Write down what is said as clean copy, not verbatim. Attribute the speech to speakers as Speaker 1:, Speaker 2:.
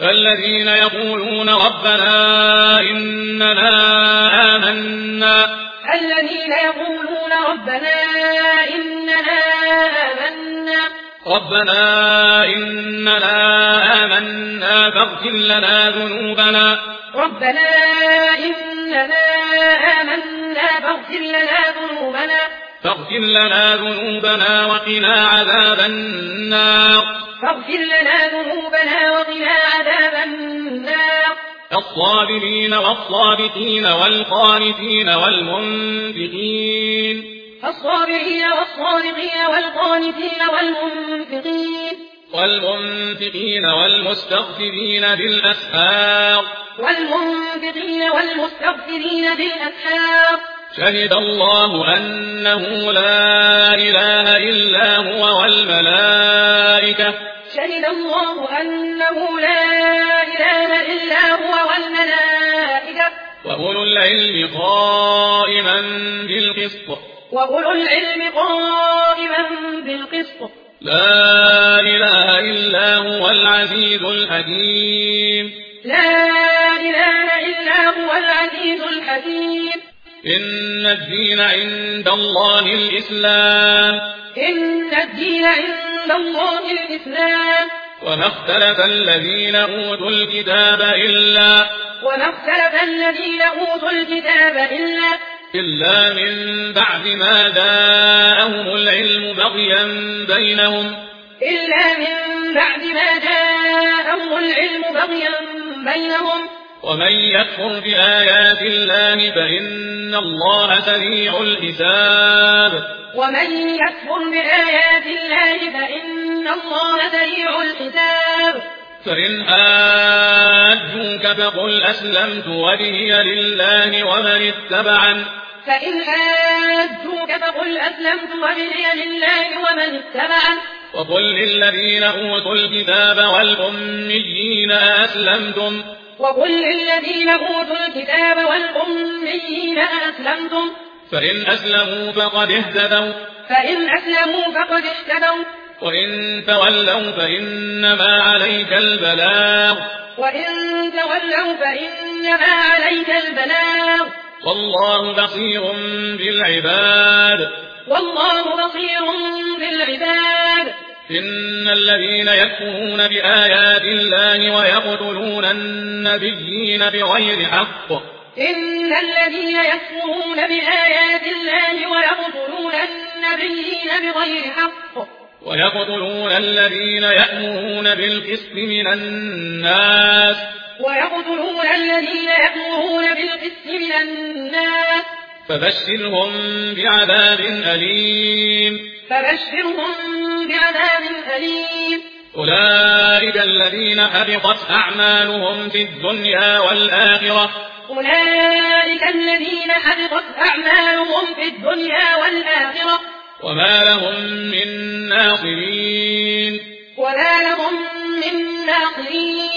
Speaker 1: الذين يقولون ربنا إننا آمنا فاغفر لنا ذنوبنا وقنا عذاب النار الصابرين والصابتين والقانتين والمنفقين والمستغفرين بالأسحار شهد الله أنه لا إله إلا هو والملائكة وأولو العلم قائما بالقسط لا إله إلا هو العزيز الحكيم إن الدين عند الله الإسلام وما اختلف الذين أوتوا الكتاب إلا من بعد ما جاءهم العلم بغيا بينهم ومن يكفر بآيات الله فإن الله سريع الحساب فإن حاجوك فقل أسلمت وجهي لله ومن اتبعن وقل للذين أوتوا الكتاب والأميين أسلمتم فإن أسلموا فقد اهتدوا وإن تولوا فإنما عليك البلاغ والله بصير بالعباد إن الذين يكفرون بآيات الله ويقتلون النبيين بغير حق ويقتلون الذين يأمرون بالقسط من الناس فبشرهم بعذاب أليم أولئك الذين حبطت أعمالهم في الدنيا والآخرة وما لهم من ناصرين